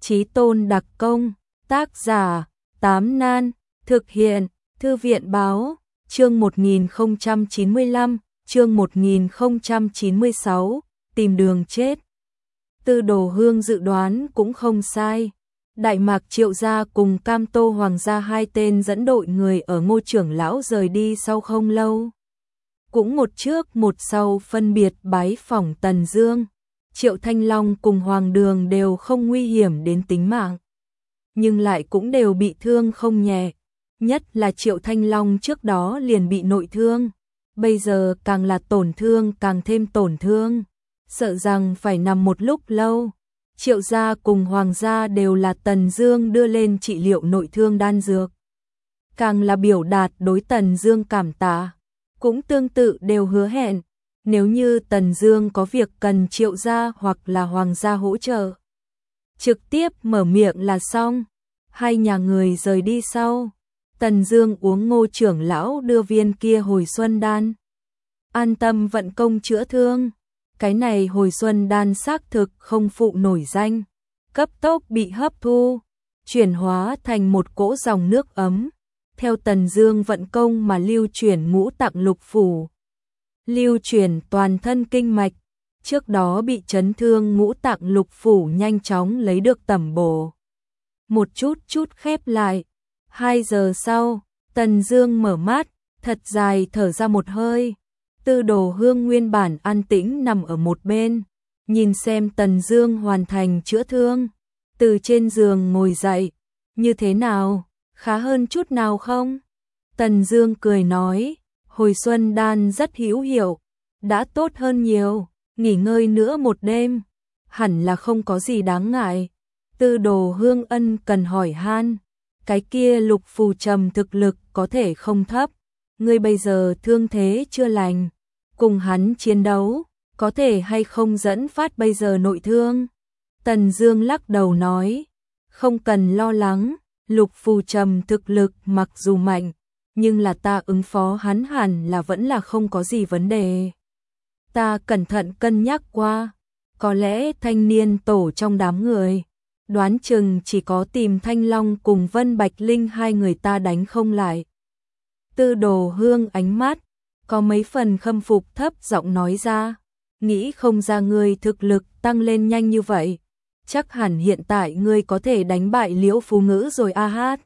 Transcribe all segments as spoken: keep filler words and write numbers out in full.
Chí tôn đặc công, tác giả, Tám Nan, thực hiện, Thư viện báo, chương một nghìn không trăm chín mươi lăm, chương một nghìn không trăm chín mươi sáu, tìm đường chết. Tư Đồ Hương dự đoán cũng không sai. Đại Mạc Triệu gia cùng Cam Tô Hoàng gia hai tên dẫn đội người ở Ngô trưởng lão rời đi sau không lâu. Cũng một trước một sau phân biệt bái phỏng Tần Dương. Triệu Thanh Long cùng Hoàng Đường đều không nguy hiểm đến tính mạng, nhưng lại cũng đều bị thương không nhẹ. Nhất là Triệu Thanh Long trước đó liền bị nội thương, bây giờ càng là tổn thương càng thêm tổn thương, sợ rằng phải nằm một lúc lâu. Triệu gia cùng Hoàng gia đều là Tần Dương đưa lên trị liệu nội thương đan dược, càng là biểu đạt đối Tần Dương cảm tạ, cũng tương tự đều hứa hẹn, nếu như Tần Dương có việc cần Triệu gia hoặc là Hoàng gia hỗ trợ, trực tiếp mở miệng là xong. Hai nhà người rời đi sau, Tần Dương uống Ngô trưởng lão đưa viên kia hồi xuân đan, an tâm vận công chữa thương. Cái này hồi xuân đan xác thực không phụ nổi danh, cấp tốc bị hấp thu, chuyển hóa thành một cỗ dòng nước ấm, theo Tần Dương vận công mà lưu chuyển ngũ tạng lục phủ, lưu chuyển toàn thân kinh mạch, trước đó bị chấn thương ngũ tạng lục phủ nhanh chóng lấy được tẩm bổ. Một chút chút khép lại. Hai giờ sau, Tần Dương mở mắt, thật dài thở ra một hơi. Tư Đồ Hương nguyên bản an tĩnh nằm ở một bên, nhìn xem Tần Dương hoàn thành chữa thương, từ trên giường ngồi dậy. Như thế nào, khá hơn chút nào không? Tần Dương cười nói, hồi xuân đan rất hữu hiệu, đã tốt hơn nhiều, nghỉ ngơi nữa một đêm, hẳn là không có gì đáng ngại. Tư Đồ Hương ân cần hỏi han, cái kia Lục Phù Trầm thực lực có thể không thấp, ngươi bây giờ thương thế chưa lành, cùng hắn chiến đấu, có thể hay không dẫn phát bây giờ nội thương? Tần Dương lắc đầu nói, không cần lo lắng, Lục Phù Trầm thực lực mặc dù mạnh, nhưng là ta ứng phó hắn hẳn là vẫn là không có gì vấn đề. Ta cẩn thận cân nhắc qua, có lẽ thanh niên tổ trong đám người, đoán chừng chỉ có tìm Thanh Long cùng Vân Bạch Linh hai người ta đánh không lại. Tư Đồ Hương ánh mắt có mấy phần khâm phục, thấp giọng nói ra, nghĩ không ra ngươi thực lực tăng lên nhanh như vậy, chắc hẳn hiện tại ngươi có thể đánh bại Liễu Phú Ngữ rồi a hát.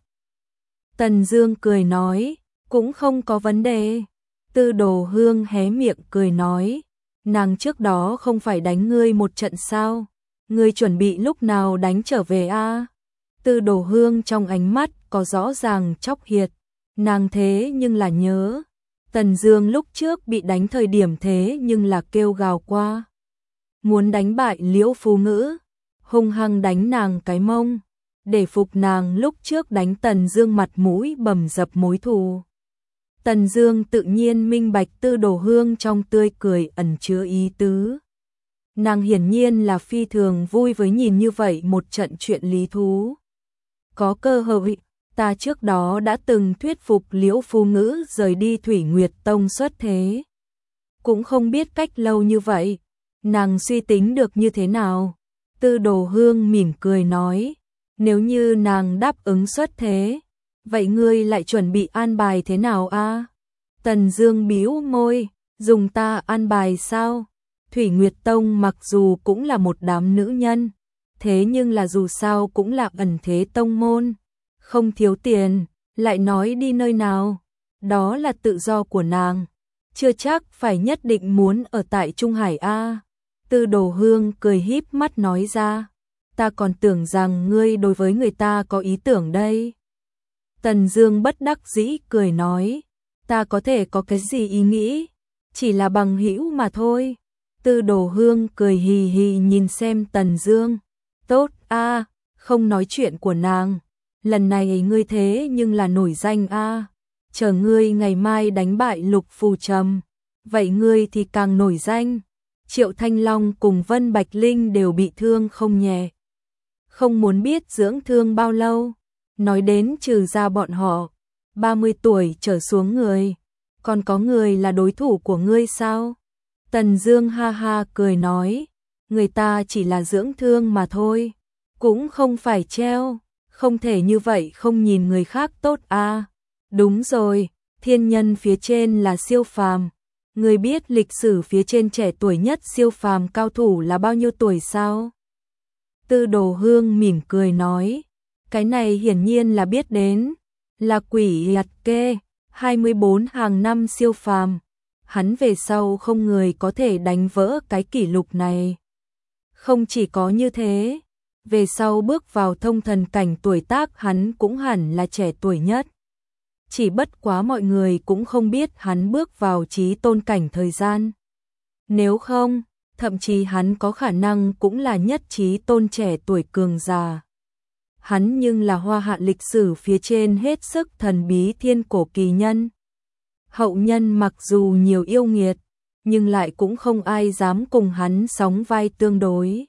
Tần Dương cười nói, cũng không có vấn đề. Tư Đồ Hương hé miệng cười nói, nàng trước đó không phải đánh ngươi một trận sao? Ngươi chuẩn bị lúc nào đánh trở về a? Tư Đồ Hương trong ánh mắt có rõ ràng chóc hiệt, nàng thế nhưng là nhớ, Tần Dương lúc trước bị đánh thời điểm thế nhưng là kêu gào qua, muốn đánh bại Liễu Phú Ngữ, hung hăng đánh nàng cái mông, để phục nàng lúc trước đánh Tần Dương mặt mũi bầm dập mối thù. Tần Dương tự nhiên minh bạch Tư Đồ Hương trong tươi cười ẩn chứa ý tứ. Nàng hiển nhiên là phi thường vui với nhìn như vậy một trận chuyện lý thú. Có cơ hội, ta trước đó đã từng thuyết phục Liễu Phú Ngữ rời đi Thủy Nguyệt Tông xuất thế. Cũng không biết cách lâu như vậy, nàng suy tính được như thế nào? Tư Đồ Hương mỉm cười nói, nếu như nàng đáp ứng xuất thế, vậy ngươi lại chuẩn bị an bài thế nào a? Tần Dương bĩu môi, dùng ta an bài sao? Thủy Nguyệt Tông mặc dù cũng là một đám nữ nhân, thế nhưng là dù sao cũng là ẩn thế tông môn, không thiếu tiền, lại nói đi nơi nào, đó là tự do của nàng, chưa chắc phải nhất định muốn ở tại Trung Hải a. Tư Đồ Hương cười híp mắt nói ra, ta còn tưởng rằng ngươi đối với người ta có ý tưởng đây. Tần Dương bất đắc dĩ cười nói, ta có thể có cái gì ý nghĩ, chỉ là bằng hữu mà thôi. Tư Đồ Hương cười hì hì nhìn xem Tần Dương, tốt a, không nói chuyện của nàng, lần này ngươi thế nhưng là nổi danh a, chờ ngươi ngày mai đánh bại Lục Phù Trầm, vậy ngươi thì càng nổi danh. Triệu Thanh Long cùng Vân Bạch Linh đều bị thương không nhẹ, không muốn biết dưỡng thương bao lâu. Nói đến trừ ra bọn họ, ba mươi tuổi trở xuống người, còn có người là đối thủ của ngươi sao? Tần Dương ha ha cười nói, người ta chỉ là dưỡng thương mà thôi, cũng không phải treo, không thể như vậy không nhìn người khác tốt à. Đúng rồi, thiên nhân phía trên là siêu phàm. Người biết lịch sử phía trên trẻ tuổi nhất siêu phàm cao thủ là bao nhiêu tuổi sao? Tư Đồ Hương mỉm cười nói, cái này hiển nhiên là biết đến, là Quỷ Lạt Kê, hai mươi bốn hàng năm siêu phàm. Hắn về sau không người có thể đánh vỡ cái kỷ lục này. Không chỉ có như thế, về sau bước vào thông thần cảnh tuổi tác hắn cũng hẳn là trẻ tuổi nhất. Chỉ bất quá mọi người cũng không biết hắn bước vào chí tôn cảnh thời gian. Nếu không, thậm chí hắn có khả năng cũng là nhất chí tôn trẻ tuổi cường già. Hắn nhưng là hoa hạ lịch sử phía trên hết sức thần bí thiên cổ kỳ nhân. Hậu nhân mặc dù nhiều yêu nghiệt, nhưng lại cũng không ai dám cùng hắn sóng vai tương đối.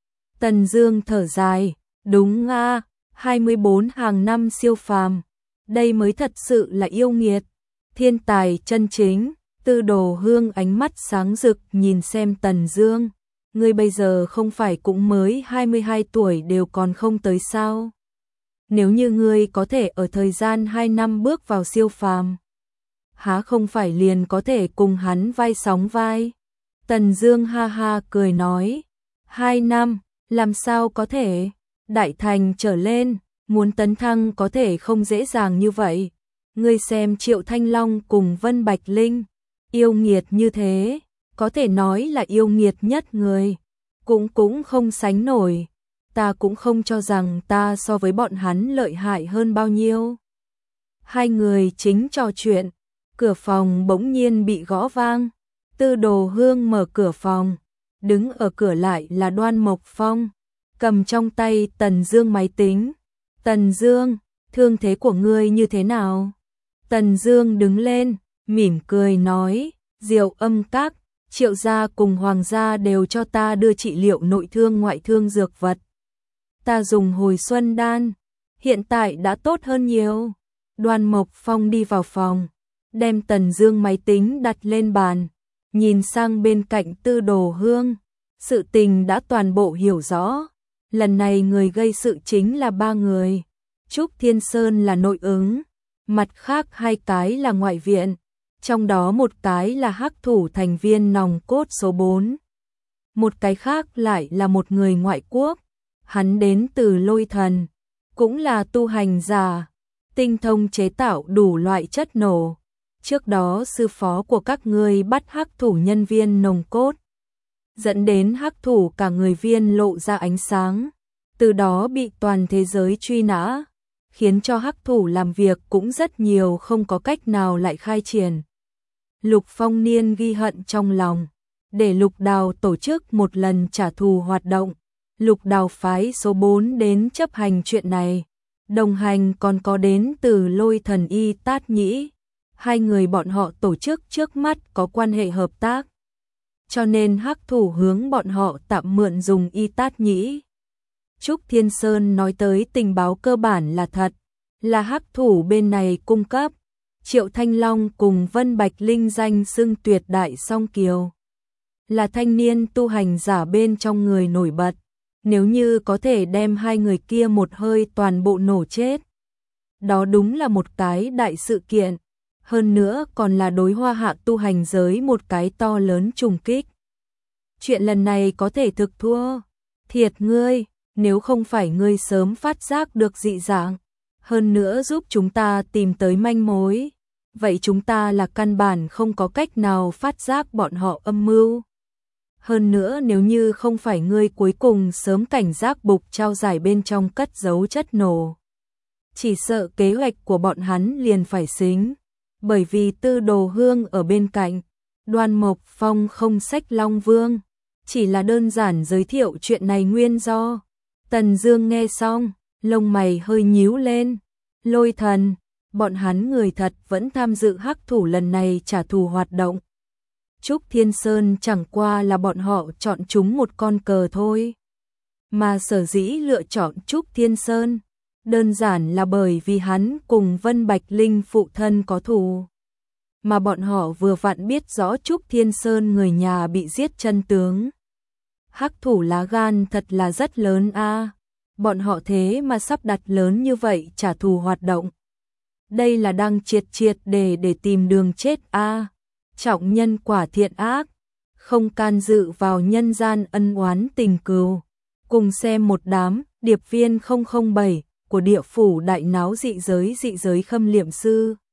Tần Dương thở dài, đúng a, hai mươi bốn hàng năm siêu phàm, đây mới thật sự là yêu nghiệt, thiên tài chân chính. Tư Đồ Hương ánh mắt sáng rực nhìn xem Tần Dương, ngươi bây giờ không phải cũng mới hai mươi hai tuổi đều còn không tới sao? Nếu như ngươi có thể ở thời gian hai năm bước vào siêu phàm, há không phải liền có thể cùng hắn vai sóng vai? Tần Dương ha ha cười nói, hai năm, làm sao có thể? Đại thành trở lên, muốn tấn thăng có thể không dễ dàng như vậy. Ngươi xem Triệu Thanh Long cùng Vân Bạch Linh, yêu nghiệt như thế, có thể nói là yêu nghiệt nhất người, cũng cũng không sánh nổi. Ta cũng không cho rằng ta so với bọn hắn lợi hại hơn bao nhiêu. Hai người chính trò chuyện, cửa phòng bỗng nhiên bị gõ vang. Tư Đồ Hương mở cửa phòng, đứng ở cửa lại là Đoan Mộc Phong, cầm trong tay Tần Dương máy tính. Tần Dương, thương thế của ngươi như thế nào? Tần Dương đứng lên, mỉm cười nói, Diệu Âm Các, Triệu gia cùng Hoàng gia đều cho ta đưa trị liệu nội thương ngoại thương dược vật. Ta dùng hồi xuân đan, hiện tại đã tốt hơn nhiều. Đoan Mộc Phong đi vào phòng, đem Tần Dương máy tính đặt lên bàn, nhìn sang bên cạnh Tư Đồ Hương, sự tình đã toàn bộ hiểu rõ. Lần này người gây sự chính là ba người, Trúc Thiên Sơn là nội ứng, mặt khác hai cái là ngoại viện, trong đó một cái là hắc thủ thành viên nòng cốt số bốn. Một cái khác lại là một người ngoại quốc, hắn đến từ Lôi Thần, cũng là tu hành giả, tinh thông chế tạo đủ loại chất nổ. Trước đó sư phó của các ngươi bắt hắc thủ nhân viên nòng cốt, dẫn đến hắc thủ cả người viên lộ ra ánh sáng, từ đó bị toàn thế giới truy nã, khiến cho hắc thủ làm việc cũng rất nhiều không có cách nào lại khai triển. Lục Phong Niên ghi hận trong lòng, để Lục Đào tổ chức một lần trả thù hoạt động. Lục Đào phái số bốn đến chấp hành chuyện này, đồng hành còn có đến từ Lôi Thần Y Tát Nhĩ. Hai người bọn họ tổ chức trước mắt có quan hệ hợp tác, cho nên hắc thủ hướng bọn họ tạm mượn dùng Y Tát Nhĩ. Trúc Thiên Sơn nói tới tình báo cơ bản là thật, là hắc thủ bên này cung cấp. Triệu Thanh Long cùng Vân Bạch Linh danh xưng tuyệt đại song kiều, là thanh niên tu hành giả bên trong người nổi bật. Nếu như có thể đem hai người kia một hơi toàn bộ nổ chết, đó đúng là một cái đại sự kiện, hơn nữa còn là đối hoa hạ tu hành giới một cái to lớn trùng kích. Chuyện lần này có thể thực thua, thiệt ngươi, nếu không phải ngươi sớm phát giác được dị dạng, hơn nữa giúp chúng ta tìm tới manh mối, vậy chúng ta là căn bản không có cách nào phát giác bọn họ âm mưu. Hơn nữa nếu như không phải ngươi cuối cùng sớm cảnh giác bục trao giải bên trong cất giấu chất nổ, chỉ sợ kế hoạch của bọn hắn liền phải xính. Bởi vì Tư Đồ Hương ở bên cạnh, Đoan Mộc Phong không xách Long Vương, chỉ là đơn giản giới thiệu chuyện này nguyên do. Tần Dương nghe xong, lông mày hơi nhíu lên. Lôi Thần, bọn hắn người thật vẫn tham dự hắc thủ lần này trả thù hoạt động. Trúc Thiên Sơn chẳng qua là bọn họ chọn chúng một con cờ thôi. Mà sở dĩ lựa chọn Trúc Thiên Sơn, đơn giản là bởi vì hắn cùng Vân Bạch Linh phụ thân có thù. Mà bọn họ vừa vặn biết rõ Trúc Thiên Sơn người nhà bị giết chân tướng. Hắc thủ lá gan thật là rất lớn a. Bọn họ thế mà sắp đặt lớn như vậy trả thù hoạt động. Đây là đang triệt triệt để để tìm đường chết a. Trọng nhân quả thiện ác, không can dự vào nhân gian ân oán tình cừu. Cùng xem một đám điệp viên không không bảy của địa phủ đại náo dị giới dị giới Khâm Liệm Sư.